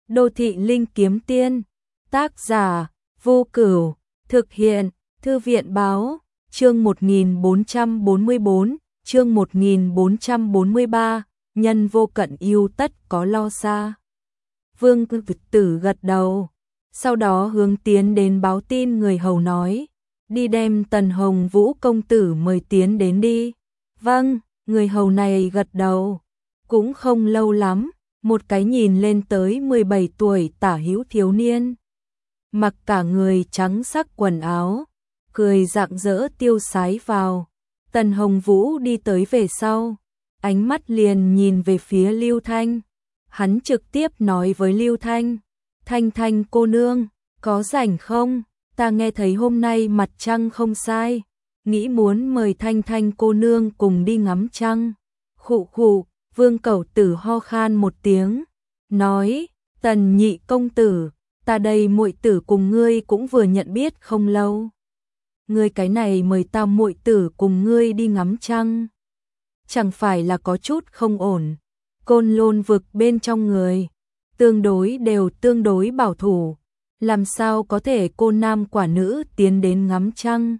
Đô thị linh kiếm tiên, tác giả, Vô Cửu, thực hiện, Thư viện báo, chương 1444, chương 1443, nhân vô cận yêu tất có lo xa. Vương Tử gật đầu, sau đó hướng tiến đến báo tin người hầu nói, đi đem Tần Hồng Vũ công tử mời tiến đến đi. Vâng, người hầu này gật đầu, cũng không lâu lắm, một cái nhìn lên tới 17 tuổi tả hữu thiếu niên. Mặc cả người trắng sắc quần áo, cười rạng rỡ tiêu sái vào. Tần Hồng Vũ đi tới về sau, ánh mắt liền nhìn về phía Lưu Thanh. Hắn trực tiếp nói với Lưu Thanh, Thanh Thanh cô nương, có rảnh không? Ta nghe thấy hôm nay mặt trăng không sai, nghĩ muốn mời Thanh Thanh cô nương cùng đi ngắm trăng. Khụ khụ, Vương Cẩu Tử ho khan một tiếng, nói, Tần nhị công tử, ta đây muội tử cùng ngươi cũng vừa nhận biết không lâu. Ngươi cái này mời ta muội tử cùng ngươi đi ngắm trăng, chẳng phải là có chút không ổn. Côn Lôn vực bên trong người, tương đối bảo thủ, làm sao có thể cô nam quả nữ tiến đến ngắm trăng.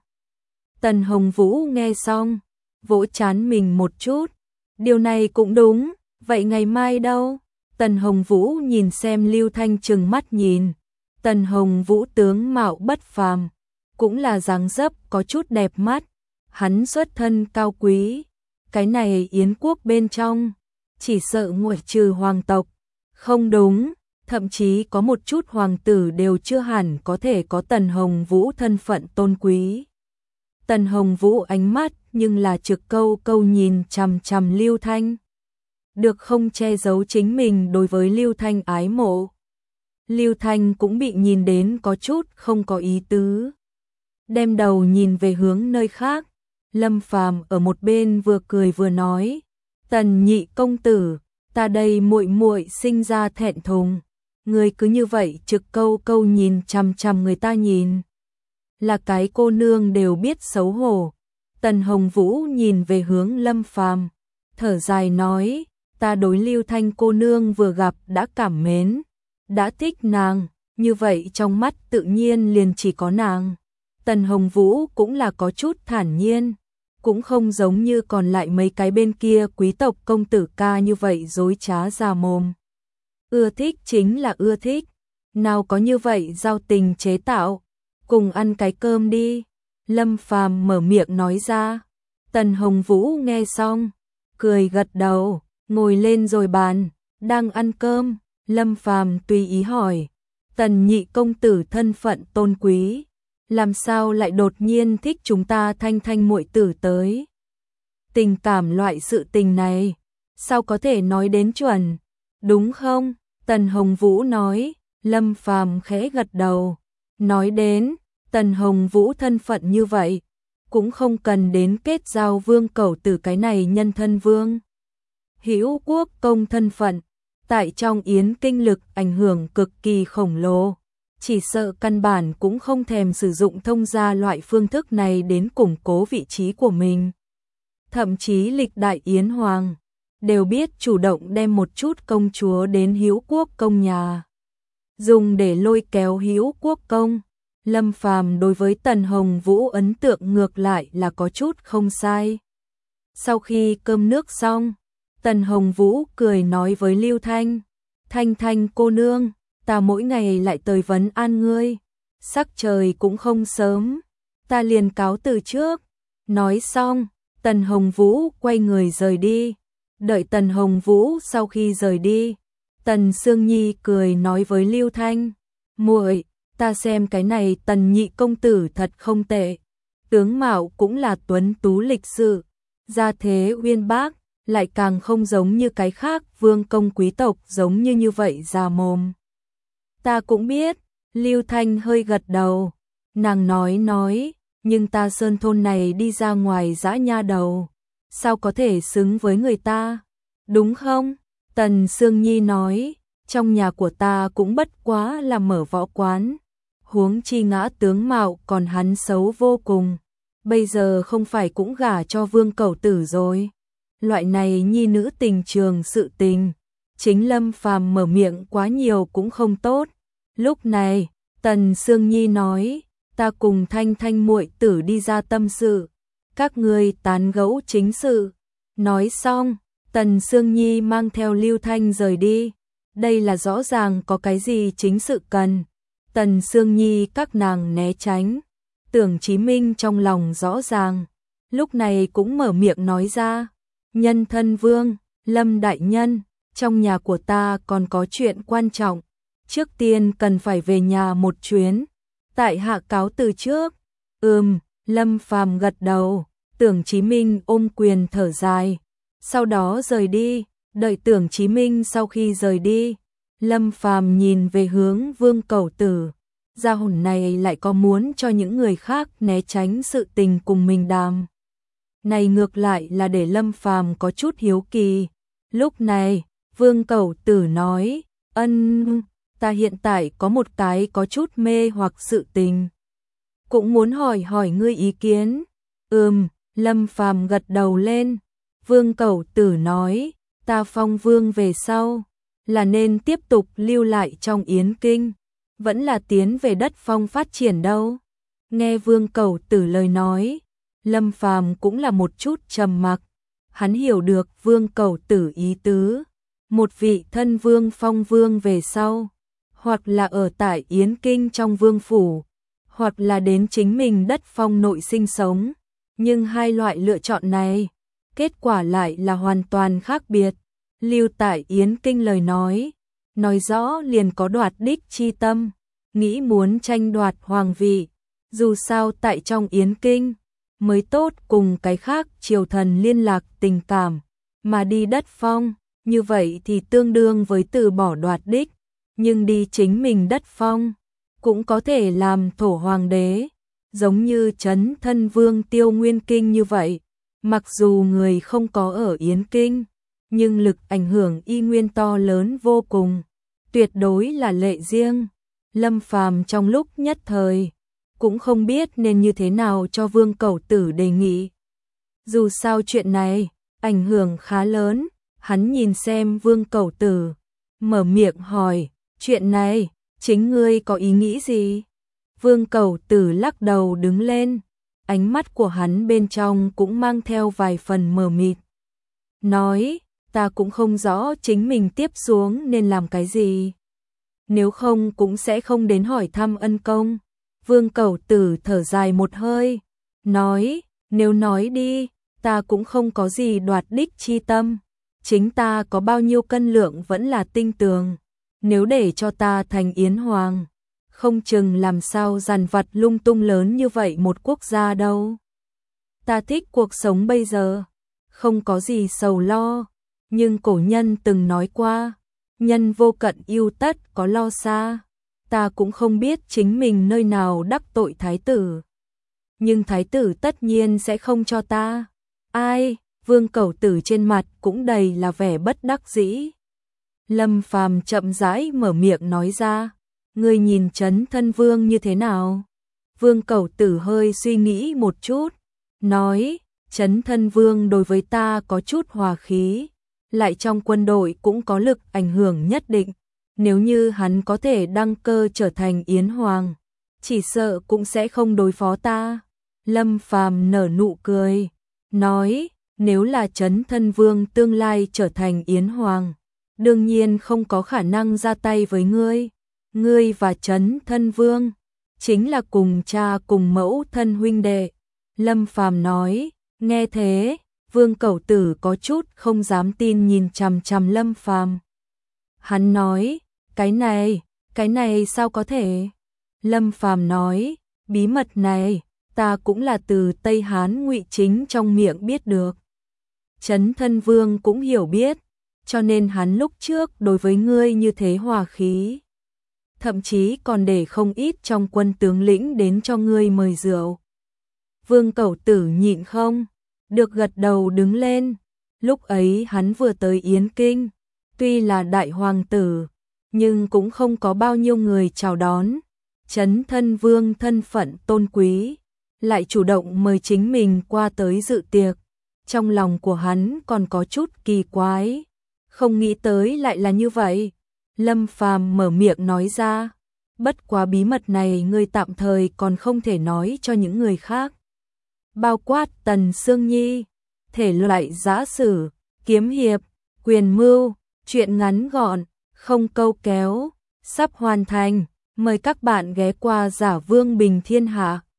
Tần Hồng Vũ nghe xong, vỗ trán mình một chút, điều này cũng đúng, vậy ngày mai đâu? Tần Hồng Vũ nhìn xem Lưu Thanh trừng mắt nhìn. Tần Hồng Vũ tướng mạo bất phàm, cũng là dáng dấp có chút đẹp mắt, hắn xuất thân cao quý, cái này Yến quốc bên trong, chỉ sợ ngoại trừ hoàng tộc, không đúng, thậm chí có một chút hoàng tử đều chưa hẳn có thể có Tần Hồng Vũ thân phận tôn quý. Tần Hồng Vũ ánh mắt nhưng là trực câu nhìn chằm chằm Lưu Thanh, được không che giấu chính mình đối với Lưu Thanh ái mộ. Lưu Thanh cũng bị nhìn đến có chút không có ý tứ, đem đầu nhìn về hướng nơi khác. Lâm Phàm ở một bên vừa cười vừa nói, Tần nhị công tử, ta đây muội muội sinh ra thẹn thùng, người cứ như vậy trực câu nhìn chằm chằm người ta nhìn, là cái cô nương đều biết xấu hổ. Tần Hồng Vũ nhìn về hướng Lâm Phàm, thở dài nói, ta đối Lưu Thanh cô nương vừa gặp đã cảm mến, đã thích nàng, như vậy trong mắt tự nhiên liền chỉ có nàng. Tần Hồng Vũ cũng là có chút thản nhiên, cũng không giống như còn lại mấy cái bên kia quý tộc công tử ca như vậy dối trá già mồm. Ưa thích chính là ưa thích, nào có như vậy giao tình chế tạo, cùng ăn cái cơm đi. Lâm Phàm mở miệng nói ra. Tần Hồng Vũ nghe xong, cười gật đầu, ngồi lên rồi bàn, đang ăn cơm. Lâm Phàm tùy ý hỏi, Tần nhị công tử thân phận tôn quý, làm sao lại đột nhiên thích chúng ta Thanh Thanh muội tử tới? Tình cảm loại sự tình này, sao có thể nói đến chuẩn, đúng không? Tần Hồng Vũ nói. Lâm Phàm khẽ gật đầu, nói đến, Tần Hồng Vũ thân phận như vậy, cũng không cần đến kết giao Vương Cẩu Tử cái này nhân thân vương hữu quốc công thân phận, tại trong Yến kinh lực ảnh hưởng cực kỳ khổng lồ, chỉ sợ căn bản cũng không thèm sử dụng thông gia loại phương thức này đến củng cố vị trí của mình. Thậm chí lịch đại Yến hoàng đều biết chủ động đem một chút công chúa đến hữu quốc công nhà, dùng để lôi kéo hữu quốc công. Lâm Phàm đối với Tần Hồng Vũ ấn tượng ngược lại là có chút không sai. Sau khi cơm nước xong, Tần Hồng Vũ cười nói với Lưu Thanh, Thanh Thanh cô nương, ta mỗi ngày lại tới vấn an ngươi, sắc trời cũng không sớm, ta liền cáo từ trước. Nói xong, Tần Hồng Vũ quay người rời đi. Đợi Tần Hồng Vũ sau khi rời đi, Tần Sương Nhi cười nói với Lưu Thanh, muội, ta xem cái này Tần nhị công tử thật không tệ, tướng mạo cũng là tuấn tú lịch sự, gia thế uyên bác, lại càng không giống như cái khác vương công quý tộc giống như vậy già mồm. Ta cũng biết. Lưu Thanh hơi gật đầu, nàng nói, nhưng ta sơn thôn này đi ra ngoài dã nha đầu, sao có thể xứng với người ta, đúng không? Tần Sương Nhi nói, trong nhà của ta cũng bất quá là mở võ quán, huống chi ngã tướng mạo còn hắn xấu vô cùng, bây giờ không phải cũng gả cho Vương Cẩu Tử rồi. Loại này nhi nữ tình trường sự tình, chính Lâm Phàm mở miệng quá nhiều cũng không tốt. Lúc này, Tần Sương Nhi nói, ta cùng Thanh Thanh muội tử đi ra tâm sự, các ngươi tán gẫu chính sự. Nói xong, Tần Sương Nhi mang theo Lưu Thanh rời đi. Đây là rõ ràng có cái gì chính sự cần. Tần Sương Nhi các nàng né tránh. Tưởng Chí Minh trong lòng rõ ràng, lúc này cũng mở miệng nói ra, nhân thân vương, Lâm đại nhân, trong nhà của ta còn có chuyện quan trọng, trước tiên cần phải về nhà một chuyến, tại hạ cáo từ trước. Lâm Phàm gật đầu, Tưởng Chí Minh ôm quyền thở dài, sau đó rời đi. Đợi Tưởng Chí Minh sau khi rời đi, Lâm Phàm nhìn về hướng Vương Cẩu Tử, gia hồn này lại có muốn cho những người khác né tránh sự tình cùng mình đàm. Này ngược lại là để Lâm Phàm có chút hiếu kỳ. Lúc này, Vương Cẩu Tử nói, ta hiện tại có một cái có chút mê hoặc sự tình, cũng muốn hỏi ngươi ý kiến. Lâm Phàm gật đầu lên. Vương Cẩu Tử nói, ta phong vương về sau, là nên tiếp tục lưu lại trong Yến Kinh, vẫn là tiến về đất phong phát triển đâu. Nghe Vương Cẩu Tử lời nói, Lâm Phàm cũng là một chút trầm mặc. Hắn hiểu được Vương Cẩu Tử ý tứ, một vị thân vương phong vương về sau, hoặc là ở tại Yến Kinh trong vương phủ, hoặc là đến chính mình đất phong nội sinh sống. Nhưng hai loại lựa chọn này, kết quả lại là hoàn toàn khác biệt. Lưu tại Yến Kinh lời nói rõ liền có đoạt đích chi tâm, nghĩ muốn tranh đoạt hoàng vị. Dù sao tại trong Yến Kinh mới tốt cùng cái khác triều thần liên lạc tình cảm, mà đi đất phong, như vậy thì tương đương với từ bỏ đoạt đích, nhưng đi chính mình đất phong, cũng có thể làm thổ hoàng đế, giống như Trấn Thân Vương Tiêu Nguyên Kinh như vậy. Mặc dù người không có ở Yến Kinh, nhưng lực ảnh hưởng y nguyên to lớn vô cùng, tuyệt đối là lệ riêng. Lâm Phàm trong lúc nhất thời cũng không biết nên như thế nào cho Vương Cẩu Tử đề nghị. Dù sao chuyện này ảnh hưởng khá lớn, hắn nhìn xem Vương Cẩu Tử, mở miệng hỏi, chuyện này chính ngươi có ý nghĩ gì? Vương Cẩu Tử lắc đầu đứng lên, ánh mắt của hắn bên trong cũng mang theo vài phần mờ mịt. Nói, ta cũng không rõ chính mình tiếp xuống nên làm cái gì. Nếu không cũng sẽ không đến hỏi thăm ân công. Vương Cẩu Tử thở dài một hơi, nói, nếu nói đi, ta cũng không có gì đoạt đích chi tâm. Chính ta có bao nhiêu cân lượng vẫn là tinh tường. Nếu để cho ta thành Yến Hoàng, không chừng làm sao dằn vặt lung tung lớn như vậy một quốc gia đâu. Ta thích cuộc sống bây giờ, không có gì sầu lo, nhưng cổ nhân từng nói qua, nhân vô cận ưu tất có lo xa. Ta cũng không biết chính mình nơi nào đắc tội thái tử, nhưng thái tử tất nhiên sẽ không cho ta. Ai? Vương Cẩu Tử trên mặt cũng đầy là vẻ bất đắc dĩ. Lâm Phàm chậm rãi mở miệng nói ra, ngươi nhìn Trấn Thân Vương như thế nào? Vương Cẩu Tử hơi suy nghĩ một chút, nói, Trấn Thân Vương đối với ta có chút hòa khí, lại trong quân đội cũng có lực ảnh hưởng nhất định. Nếu như hắn có thể đăng cơ trở thành Yến Hoàng, chỉ sợ cũng sẽ không đối phó ta. Lâm Phàm nở nụ cười, nói, nếu là Trấn Thân Vương tương lai trở thành Yến Hoàng, đương nhiên không có khả năng ra tay với ngươi. Ngươi và Trấn Thân Vương chính là cùng cha cùng mẫu thân huynh đệ. Lâm Phàm nói, nghe thế, Vương Cẩu Tử có chút không dám tin nhìn chằm chằm Lâm Phàm. Hắn nói, cái này sao có thể? Lâm Phàm nói, bí mật này, ta cũng là từ Tây Hán Ngụy Chính trong miệng biết được. Trấn Thân Vương cũng hiểu biết, cho nên hắn lúc trước đối với ngươi như thế hòa khí. Thậm chí còn để không ít trong quân tướng lĩnh đến cho ngươi mời rượu. Vương Cẩu Tử nhịn không được gật đầu đứng lên. Lúc ấy hắn vừa tới Yến Kinh, tuy là đại hoàng tử, nhưng cũng không có bao nhiêu người chào đón. Trấn Thân Vương thân phận tôn quý, lại chủ động mời chính mình qua tới dự tiệc. Trong lòng của hắn còn có chút kỳ quái, Không nghĩ tới lại là như vậy. Lâm Phàm mở miệng nói ra. Bất quá bí mật này ngươi tạm thời còn không thể nói cho những người khác. Bao quát Tần Sương Nhi, thể loại giã sử, kiếm hiệp, quyền mưu, truyện ngắn gọn, không câu kéo, sắp hoàn thành. Mời các bạn ghé qua Giả Vương Bình Thiên Hạ.